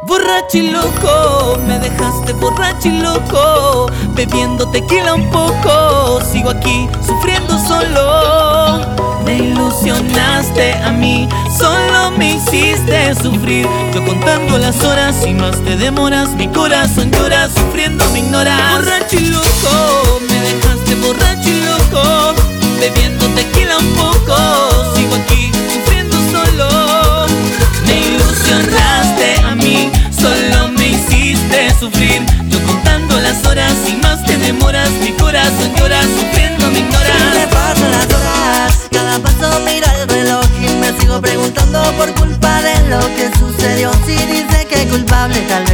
Borracho y loco, me dejaste borracho y loco, bebiendo tequila un poco, sigo aquí sufriendo solo. Me ilusionaste a mí, solo me hiciste sufrir. Yo contando las horas y más te demoras, mi corazón llora, sufriendo me ignoras. Borracho y loco, me dejaste borracho y loco, bebiendo tequila un poco, sigo aquí sufriendo solo. Me ilusionaste a mí, solo me hiciste sufrir. Yo contando las horas y más te demoras, mi corazón llora, sufriendo me ignoras. Me pasan las horas, cada paso miro el reloj y me sigo preguntando por culpa de lo que sucedió. Si dice que culpable tal vez